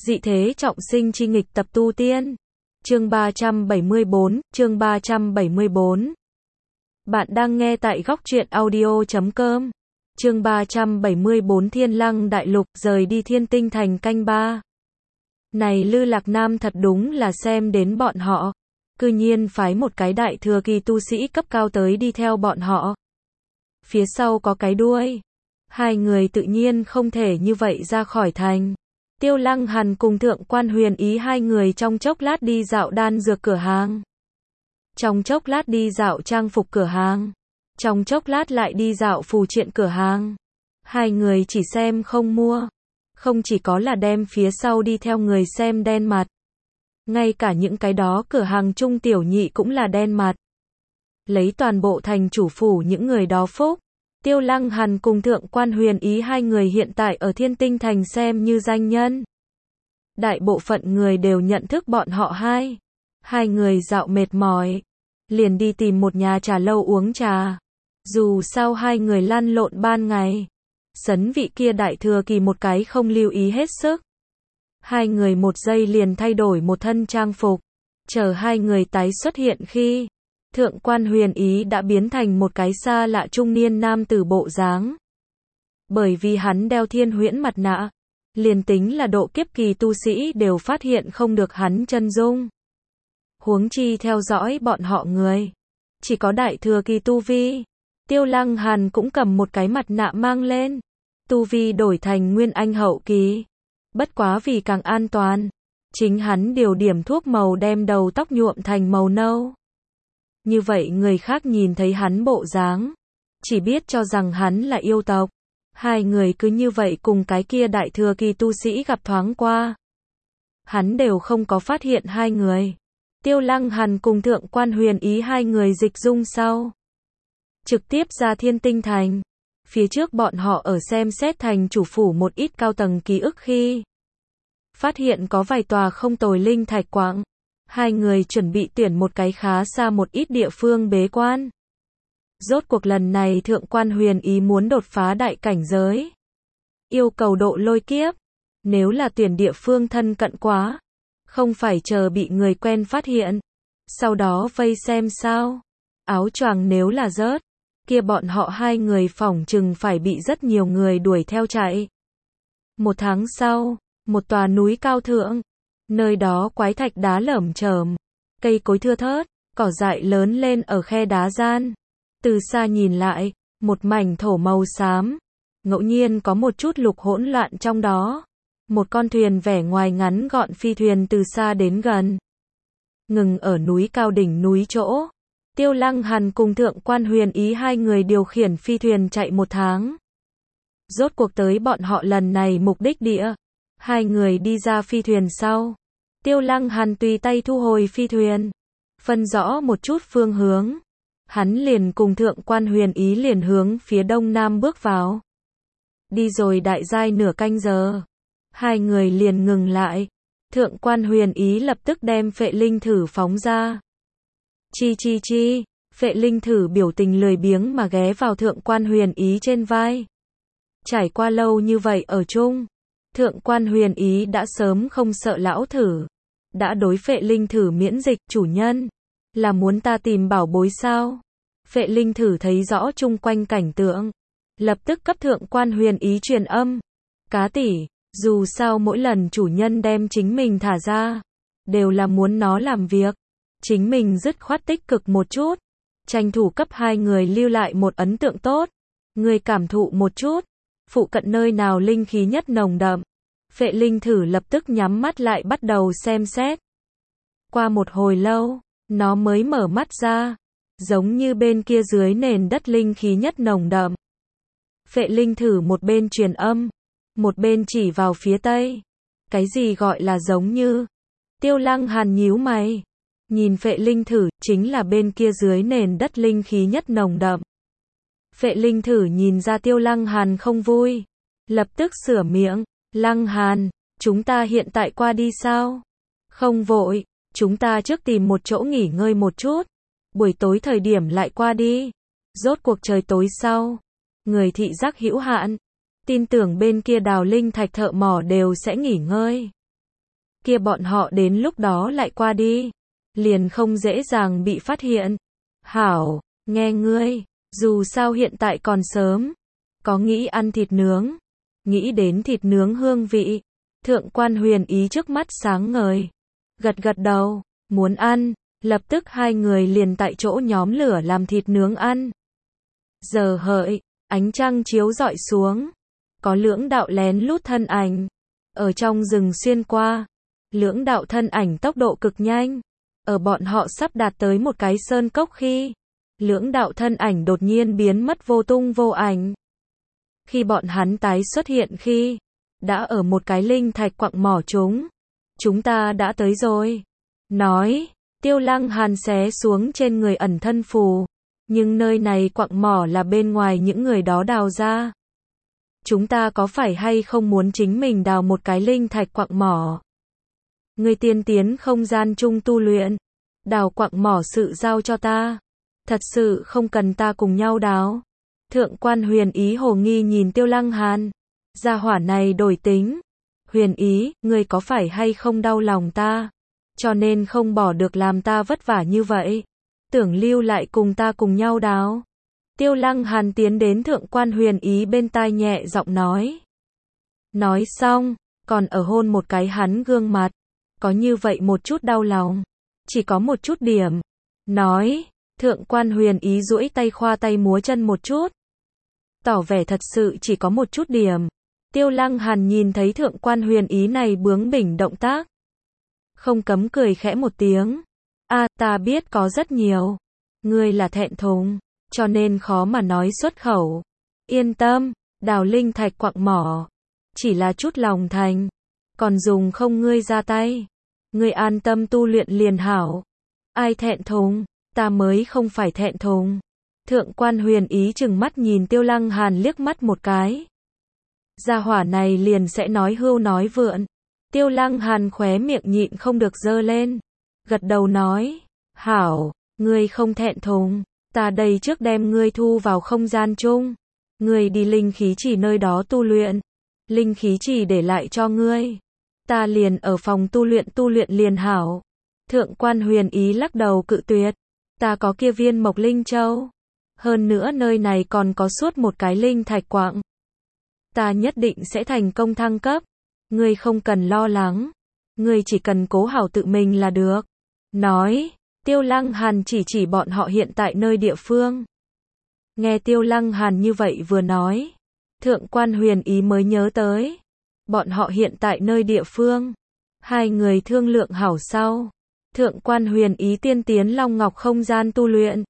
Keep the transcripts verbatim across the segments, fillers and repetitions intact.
Dị thế trọng sinh chi nghịch tập tu tiên. Chương ba trăm bảy mươi bốn, chương ba trăm bảy mươi bốn. Bạn đang nghe tại góc truyện audio chấm com. Chương ba trăm bảy mươi bốn Thiên Lăng Đại Lục rời đi Thiên Tinh Thành canh ba. Này Lư Lạc Nam thật đúng là xem đến bọn họ. Cư nhiên phái một cái đại thừa kỳ tu sĩ cấp cao tới đi theo bọn họ. Phía sau có cái đuôi. Hai người tự nhiên không thể như vậy ra khỏi thành. Tiêu Lăng Hàn cùng Thượng Quan Huyền Ý hai người trong chốc lát đi dạo đan dược cửa hàng. Trong chốc lát đi dạo trang phục cửa hàng. Trong chốc lát lại đi dạo phù triện cửa hàng. Hai người chỉ xem không mua. Không chỉ có là đem phía sau đi theo người xem đen mặt. Ngay cả những cái đó cửa hàng trung tiểu nhị cũng là đen mặt. Lấy toàn bộ thành chủ phủ những người đó phúc. Tiêu Lăng Hàn cùng Thượng Quan Huyền Ý hai người hiện tại ở Thiên Tinh Thành xem như danh nhân. Đại bộ phận người đều nhận thức bọn họ hai. Hai người dạo mệt mỏi. Liền đi tìm một nhà trà lâu uống trà. Dù sao hai người lăn lộn ban ngày. Sấn vị kia đại thừa kỳ một cái không lưu ý hết sức. Hai người một giây liền thay đổi một thân trang phục. Chờ hai người tái xuất hiện khi Thượng Quan Huyền Ý đã biến thành một cái xa lạ trung niên nam tử bộ dáng. Bởi vì hắn đeo thiên huyễn mặt nạ, liền tính là độ kiếp kỳ tu sĩ đều phát hiện không được hắn chân dung. Huống chi theo dõi bọn họ người, chỉ có đại thừa kỳ tu vi. Tiêu Lăng Hàn cũng cầm một cái mặt nạ mang lên, tu vi đổi thành nguyên anh hậu kỳ. Bất quá vì càng an toàn, chính hắn điều điểm thuốc màu đem đầu tóc nhuộm thành màu nâu. Như vậy người khác nhìn thấy hắn bộ dáng, chỉ biết cho rằng hắn là yêu tộc. Hai người cứ như vậy cùng cái kia đại thừa kỳ tu sĩ gặp thoáng qua. Hắn đều không có phát hiện hai người. Tiêu Lăng Hàn cùng Thượng Quan Huyền Ý hai người dịch dung sau. Trực tiếp ra Thiên Tinh Thành. Phía trước bọn họ ở xem xét thành chủ phủ một ít cao tầng ký ức khi. Phát hiện có vài tòa không tồi linh thạch quạng. Hai người chuẩn bị tuyển một cái khá xa một ít địa phương bế quan. Rốt cuộc lần này Thượng Quan Huyền Ý muốn đột phá đại cảnh giới. Yêu cầu độ lôi kiếp. Nếu là tuyển địa phương thân cận quá. Không phải chờ bị người quen phát hiện. Sau đó vây xem sao. Áo choàng nếu là rớt. Kia bọn họ hai người phỏng chừng phải bị rất nhiều người đuổi theo chạy. Một tháng sau, một tòa núi cao thượng. Nơi đó quái thạch đá lởm chởm, cây cối thưa thớt, cỏ dại lớn lên ở khe đá gian. Từ xa nhìn lại, một mảnh thổ màu xám, ngẫu nhiên có một chút lục hỗn loạn trong đó. Một con thuyền vẻ ngoài ngắn gọn phi thuyền từ xa đến gần. Ngừng ở núi cao đỉnh núi chỗ. Tiêu Lăng Hàn cùng Thượng Quan Huyền Ý hai người điều khiển phi thuyền chạy một tháng. Rốt cuộc tới bọn họ lần này mục đích địa. Hai người đi ra phi thuyền sau. Tiêu Lăng Hàn tùy tay thu hồi phi thuyền. Phân rõ một chút phương hướng. Hắn liền cùng Thượng Quan Huyền Ý liền hướng phía đông nam bước vào. Đi rồi đại giai nửa canh giờ. Hai người liền ngừng lại. Thượng Quan Huyền Ý lập tức đem phệ linh thử phóng ra. Chi chi chi. Phệ linh thử biểu tình lười biếng mà ghé vào Thượng Quan Huyền Ý trên vai. Trải qua lâu như vậy ở chung. Thượng Quan Huyền Ý đã sớm không sợ lão thử. Đã đối phệ linh thử miễn dịch. Chủ nhân, là muốn ta tìm bảo bối sao? Phệ linh thử thấy rõ chung quanh cảnh tượng. Lập tức cấp Thượng Quan Huyền Ý truyền âm. Cá tỷ, dù sao mỗi lần chủ nhân đem chính mình thả ra, đều là muốn nó làm việc. Chính mình dứt khoát tích cực một chút. Tranh thủ cấp hai người lưu lại một ấn tượng tốt. Người cảm thụ một chút. Phụ cận nơi nào linh khí nhất nồng đậm. Phệ linh thử lập tức nhắm mắt lại bắt đầu xem xét. Qua một hồi lâu, nó mới mở mắt ra. Giống như bên kia dưới nền đất linh khí nhất nồng đậm. Phệ linh thử một bên truyền âm, một bên chỉ vào phía tây. Cái gì gọi là giống như? Tiêu Lăng Hàn nhíu mày. Nhìn phệ linh thử, chính là bên kia dưới nền đất linh khí nhất nồng đậm. Phệ linh thử nhìn ra Tiêu Lăng Hàn không vui. Lập tức sửa miệng. Lăng Hàn, chúng ta hiện tại qua đi sao? Không vội, chúng ta trước tìm một chỗ nghỉ ngơi một chút. Buổi tối thời điểm lại qua đi. Rốt cuộc trời tối sau. Người thị giác hữu hạn. Tin tưởng bên kia đào linh thạch thợ mỏ đều sẽ nghỉ ngơi. kia bọn họ đến lúc đó lại qua đi, liền không dễ dàng bị phát hiện. Hảo, nghe ngươi, dù sao hiện tại còn sớm, có nghĩ ăn thịt nướng, nghĩ đến thịt nướng hương vị, Thượng quan Huyền Ý trước mắt sáng ngời, gật gật đầu, muốn ăn, lập tức hai người liền tại chỗ nhóm lửa làm thịt nướng ăn. Giờ hợi, ánh trăng chiếu rọi xuống, có lưỡng đạo lén lút thân ảnh, ở trong rừng xuyên qua, lưỡng đạo thân ảnh tốc độ cực nhanh, ở bọn họ sắp đạt tới một cái sơn cốc khi, lưỡng đạo thân ảnh đột nhiên biến mất vô tung vô ảnh. Khi bọn hắn tái xuất hiện khi, đã ở một cái linh thạch quặng mỏ chúng. Chúng ta đã tới rồi. Nói, Tiêu Lăng Hàn xé xuống trên người ẩn thân phù. Nhưng nơi này quặng mỏ là bên ngoài những người đó đào ra. Chúng ta có phải hay không muốn chính mình đào một cái linh thạch quặng mỏ? Người tiên tiến không gian chung tu luyện. Đào quặng mỏ sự giao cho ta. Thật sự không cần ta cùng nhau đào. Thượng quan Huyền Ý hồ nghi nhìn Tiêu Lăng Hàn. Gia hỏa này đổi tính. Huyền Ý, ngươi có phải hay không đau lòng ta? Cho nên không bỏ được làm ta vất vả như vậy. Tưởng lưu lại cùng ta cùng nhau đào. Tiêu Lăng Hàn tiến đến Thượng quan Huyền Ý bên tai nhẹ giọng nói. Nói xong, còn ở hôn một cái hắn gương mặt. Có như vậy một chút đau lòng. Chỉ có một chút điểm. Nói, Thượng quan Huyền Ý duỗi tay khoa tay múa chân một chút. Tỏ vẻ thật sự chỉ có một chút điểm. Tiêu Lăng Hàn nhìn thấy Thượng quan Huyền Ý này bướng bỉnh động tác. Không cấm cười khẽ một tiếng. A, à, ta biết có rất nhiều. Ngươi là thẹn thùng, cho nên khó mà nói xuất khẩu. Yên tâm, đào linh thạch quặng mỏ. Chỉ là chút lòng thành. Còn dùng không ngươi ra tay. Ngươi an tâm tu luyện liền hảo. Ai thẹn thùng, ta mới không phải thẹn thùng. Thượng quan Huyền Ý chừng mắt nhìn Tiêu Lăng Hàn liếc mắt một cái. Gia hỏa này liền sẽ nói hưu nói vượn. Tiêu Lăng Hàn khóe miệng nhịn không được giơ lên. Gật đầu nói. Hảo, ngươi không thẹn thùng. Ta đây trước đem ngươi thu vào không gian chung. Ngươi đi linh khí chỉ nơi đó tu luyện. Linh khí chỉ để lại cho ngươi. Ta liền ở phòng tu luyện tu luyện liền hảo. Thượng quan Huyền Ý lắc đầu cự tuyệt. Ta có kia viên mộc linh châu. Hơn nữa nơi này còn có suốt một cái linh thạch quặng. Ta nhất định sẽ thành công thăng cấp. Ngươi không cần lo lắng. Ngươi chỉ cần cố hảo tự mình là được. Nói, Tiêu Lăng Hàn chỉ chỉ bọn họ hiện tại nơi địa phương. Nghe Tiêu Lăng Hàn như vậy vừa nói. Thượng quan Huyền Ý mới nhớ tới. Bọn họ hiện tại nơi địa phương. Hai người thương lượng hảo sau. Thượng quan Huyền Ý tiên tiến Long Ngọc không gian tu luyện.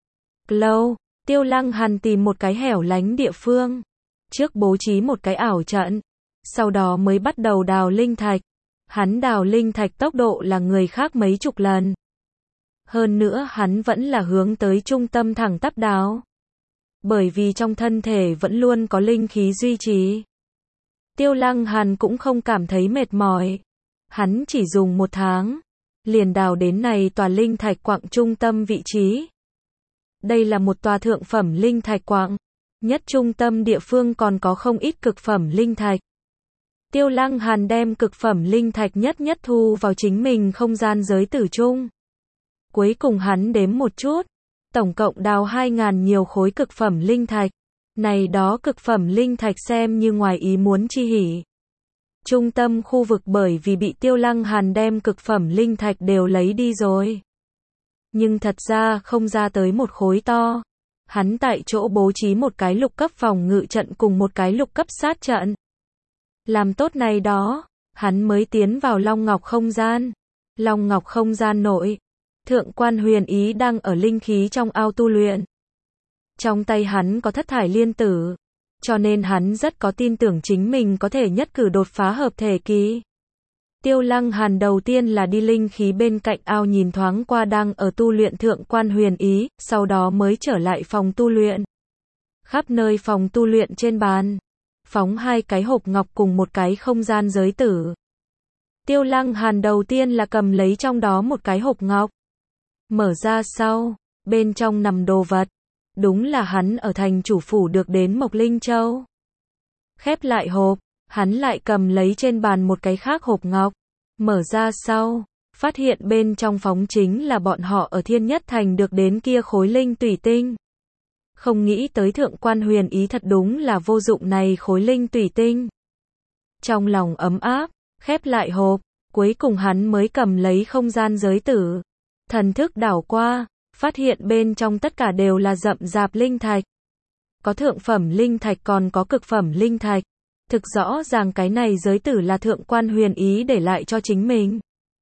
Lâu, Tiêu Lăng Hàn tìm một cái hẻo lánh địa phương. Trước bố trí một cái ảo trận. Sau đó mới bắt đầu đào linh thạch. Hắn đào linh thạch tốc độ là người khác mấy chục lần. Hơn nữa hắn vẫn là hướng tới trung tâm thẳng tắp đào. Bởi vì trong thân thể vẫn luôn có linh khí duy trì. Tiêu Lăng Hàn cũng không cảm thấy mệt mỏi. Hắn chỉ dùng một tháng. Liền đào đến này tòa linh thạch quặng trung tâm vị trí. Đây là một tòa thượng phẩm linh thạch quặng. Nhất trung tâm địa phương còn có không ít cực phẩm linh thạch. Tiêu Lăng Hàn đem cực phẩm linh thạch nhất nhất thu vào chính mình không gian giới tử chung. Cuối cùng hắn đếm một chút. Tổng cộng đào hai ngàn nhiều khối cực phẩm linh thạch. Này đó cực phẩm linh thạch xem như ngoài ý muốn chi hỉ. Trung tâm khu vực bởi vì bị Tiêu Lăng Hàn đem cực phẩm linh thạch đều lấy đi rồi. Nhưng thật ra không ra tới một khối to. Hắn tại chỗ bố trí một cái lục cấp phòng ngự trận cùng một cái lục cấp sát trận. Làm tốt này đó, hắn mới tiến vào Long Ngọc không gian. Long Ngọc không gian nội. Thượng quan Huyền Ý đang ở linh khí trong ao tu luyện. Trong tay hắn có thất thải liên tử. Cho nên hắn rất có tin tưởng chính mình có thể nhất cử đột phá hợp thể kỳ. Tiêu Lăng Hàn đầu tiên là đi linh khí bên cạnh ao nhìn thoáng qua đang ở tu luyện Thượng quan Huyền Ý, sau đó mới trở lại phòng tu luyện. Khắp nơi phòng tu luyện trên bàn, phóng hai cái hộp ngọc cùng một cái không gian giới tử. Tiêu Lăng Hàn đầu tiên là cầm lấy trong đó một cái hộp ngọc. Mở ra sau, bên trong nằm đồ vật. Đúng là hắn ở thành chủ phủ được đến Mộc Linh Châu. Khép lại hộp, hắn lại cầm lấy trên bàn một cái khác hộp ngọc. Mở ra sau, phát hiện bên trong phóng chính là bọn họ ở Thiên Nhất Thành được đến kia khối linh tủy tinh. Không nghĩ tới thượng quan huyền ý thật đúng là vô dụng này khối linh tủy tinh. Trong lòng ấm áp, khép lại hộp, cuối cùng hắn mới cầm lấy không gian giới tử. Thần thức đảo qua, phát hiện bên trong tất cả đều là rậm rạp linh thạch. Có thượng phẩm linh thạch còn có cực phẩm linh thạch. Thực rõ ràng cái này giới tử là thượng quan huyền ý để lại cho chính mình.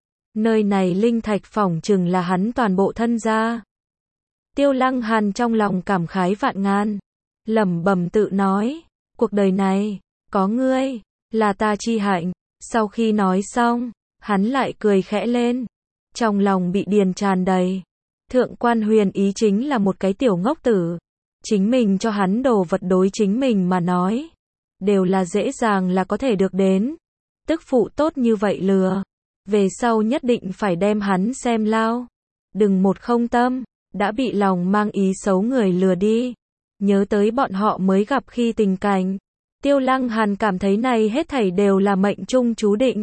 Nơi này linh thạch phỏng chừng là hắn toàn bộ thân gia. Tiêu Lăng Hàn trong lòng cảm khái vạn ngàn, lẩm bẩm tự nói, cuộc đời này, có ngươi, là ta chi hạnh. Sau khi nói xong, hắn lại cười khẽ lên, trong lòng bị điền tràn đầy. Thượng quan huyền ý chính là một cái tiểu ngốc tử, chính mình cho hắn đồ vật đối chính mình mà nói, đều là dễ dàng là có thể được đến. Tức phụ tốt như vậy lừa, về sau nhất định phải đem hắn xem lao. Đừng một không tâm, đã bị lòng mang ý xấu người lừa đi. Nhớ tới bọn họ mới gặp khi tình cảnh, Tiêu Lăng Hàn cảm thấy này hết thảy đều là mệnh trung chú định.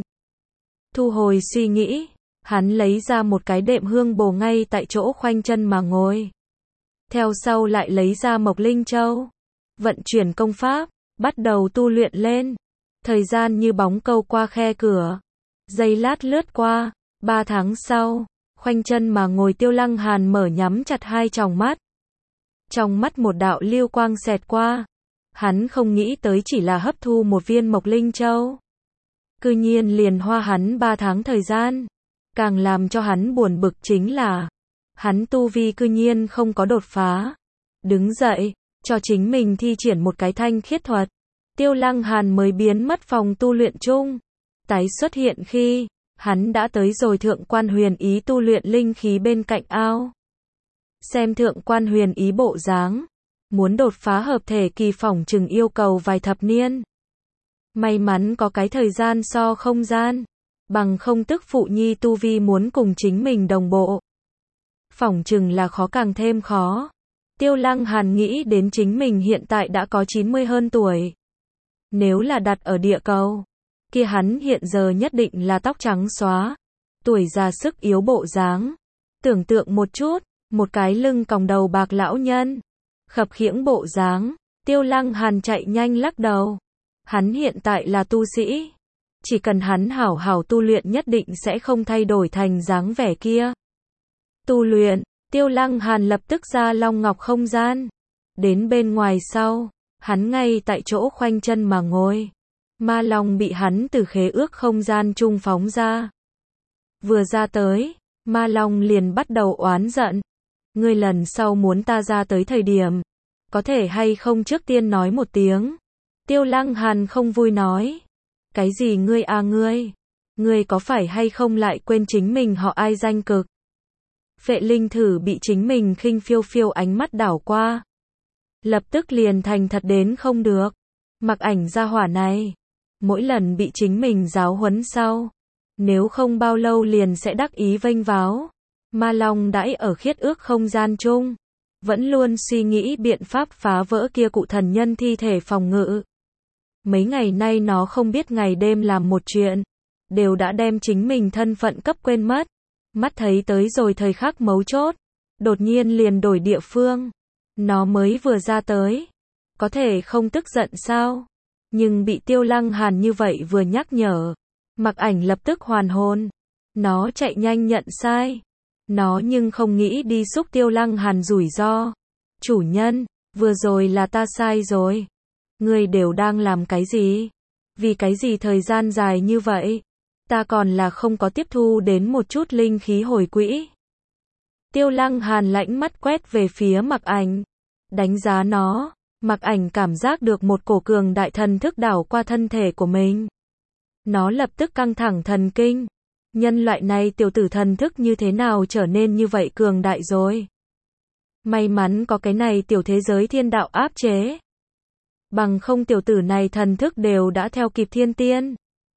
Thu hồi suy nghĩ, hắn lấy ra một cái đệm hương bồ ngay tại chỗ khoanh chân mà ngồi. Theo sau lại lấy ra Mộc Linh Châu, vận chuyển công pháp, bắt đầu tu luyện lên. Thời gian như bóng câu qua khe cửa, giây lát lướt qua, ba tháng sau, khoanh chân mà ngồi Tiêu Lăng Hàn mở nhắm chặt hai tròng mắt. Trong mắt một đạo lưu quang xẹt qua, hắn không nghĩ tới chỉ là hấp thu một viên Mộc Linh Châu. Cư nhiên liền hoa hắn ba tháng thời gian. Càng làm cho hắn buồn bực chính là, hắn tu vi cư nhiên không có đột phá. Đứng dậy, cho chính mình thi triển một cái thanh khiết thuật. Tiêu Lăng Hàn mới biến mất phòng tu luyện chung. Tái xuất hiện khi, hắn đã tới rồi thượng quan huyền ý tu luyện linh khí bên cạnh ao. Xem thượng quan huyền ý bộ dáng, muốn đột phá hợp thể kỳ phỏng chừng yêu cầu vài thập niên. May mắn có cái thời gian so không gian, bằng không tức phụ nhi tu vi muốn cùng chính mình đồng bộ. Phỏng chừng là khó càng thêm khó. Tiêu Lăng Hàn nghĩ đến chính mình hiện tại đã có chín mươi hơn tuổi. Nếu là đặt ở địa cầu, kia hắn hiện giờ nhất định là tóc trắng xóa, tuổi già sức yếu bộ dáng. Tưởng tượng một chút, một cái lưng còng đầu bạc lão nhân, khập khiễng bộ dáng, Tiêu Lăng Hàn chạy nhanh lắc đầu. Hắn hiện tại là tu sĩ, chỉ cần hắn hảo hảo tu luyện nhất định sẽ không thay đổi thành dáng vẻ kia. Tu luyện, Tiêu Lăng Hàn lập tức ra Long Ngọc không gian. Đến bên ngoài sau, hắn ngay tại chỗ khoanh chân mà ngồi. Ma Long bị hắn từ khế ước không gian trung phóng ra. Vừa ra tới, Ma Long liền bắt đầu oán giận. Ngươi lần sau muốn ta ra tới thời điểm, có thể hay không trước tiên nói một tiếng. Tiêu Lăng Hàn không vui nói. Cái gì ngươi à ngươi? Ngươi có phải hay không lại quên chính mình họ ai danh cực? Phệ Linh Thử bị chính mình khinh phiêu phiêu ánh mắt đảo qua. Lập tức liền thành thật đến không được. Mặc Ảnh gia hỏa này, mỗi lần bị chính mình giáo huấn sau, nếu không bao lâu liền sẽ đắc ý vênh váo. Ma Long đãi ở khiết ước không gian chung, vẫn luôn suy nghĩ biện pháp phá vỡ kia cụ thần nhân thi thể phòng ngự. Mấy ngày nay nó không biết ngày đêm làm một chuyện, đều đã đem chính mình thân phận cấp quên mất. Mắt thấy tới rồi thời khắc mấu chốt, đột nhiên liền đổi địa phương. Nó mới vừa ra tới, có thể không tức giận sao? Nhưng bị Tiêu Lăng Hàn như vậy vừa nhắc nhở, Mặc Ảnh lập tức hoàn hồn. Nó chạy nhanh nhận sai. Nó nhưng không nghĩ đi xúc Tiêu Lăng Hàn rủi ro. Chủ nhân, vừa rồi là ta sai rồi. Ngươi đều đang làm cái gì? Vì cái gì thời gian dài như vậy? Ta còn là không có tiếp thu đến một chút linh khí hồi quỹ. Tiêu Lăng Hàn lãnh mắt quét về phía Mặc Ảnh, đánh giá nó. Mặc Ảnh cảm giác được một cổ cường đại thần thức đảo qua thân thể của mình. Nó lập tức căng thẳng thần kinh. Nhân loại này tiểu tử thần thức như thế nào trở nên như vậy cường đại rồi? May mắn có cái này tiểu thế giới thiên đạo áp chế. Bằng không tiểu tử này thần thức đều đã theo kịp thiên tiên.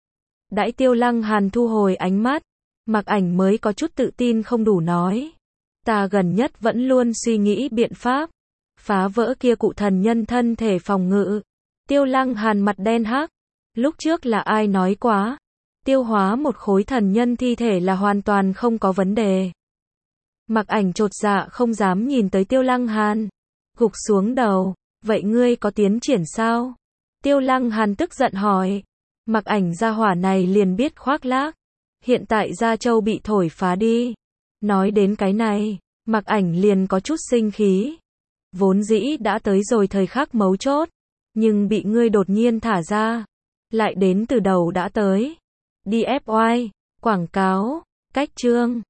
Đãi Tiêu Lăng Hàn thu hồi ánh mắt, Mặc Ảnh mới có chút tự tin không đủ nói. Ta gần nhất vẫn luôn suy nghĩ biện pháp phá vỡ kia cụ thần nhân thân thể phòng ngự. Tiêu Lăng Hàn mặt đen hắc. Lúc trước là ai nói quá? tiêu hóa một khối thần nhân thi thể là hoàn toàn không có vấn đề. Mặc Ảnh chột dạ không dám nhìn tới Tiêu Lăng Hàn, gục xuống đầu, vậy ngươi có tiến triển sao? Tiêu Lăng Hàn tức giận hỏi. Mặc Ảnh gia hỏa này liền biết khoác lác, hiện tại Gia Châu bị thổi phá đi. Nói đến cái này, Mặc Ảnh liền có chút sinh khí. Vốn dĩ đã tới rồi thời khắc mấu chốt, nhưng bị ngươi đột nhiên thả ra, lại đến từ đầu đã tới. Đi ép oai, quảng cáo, cách chương.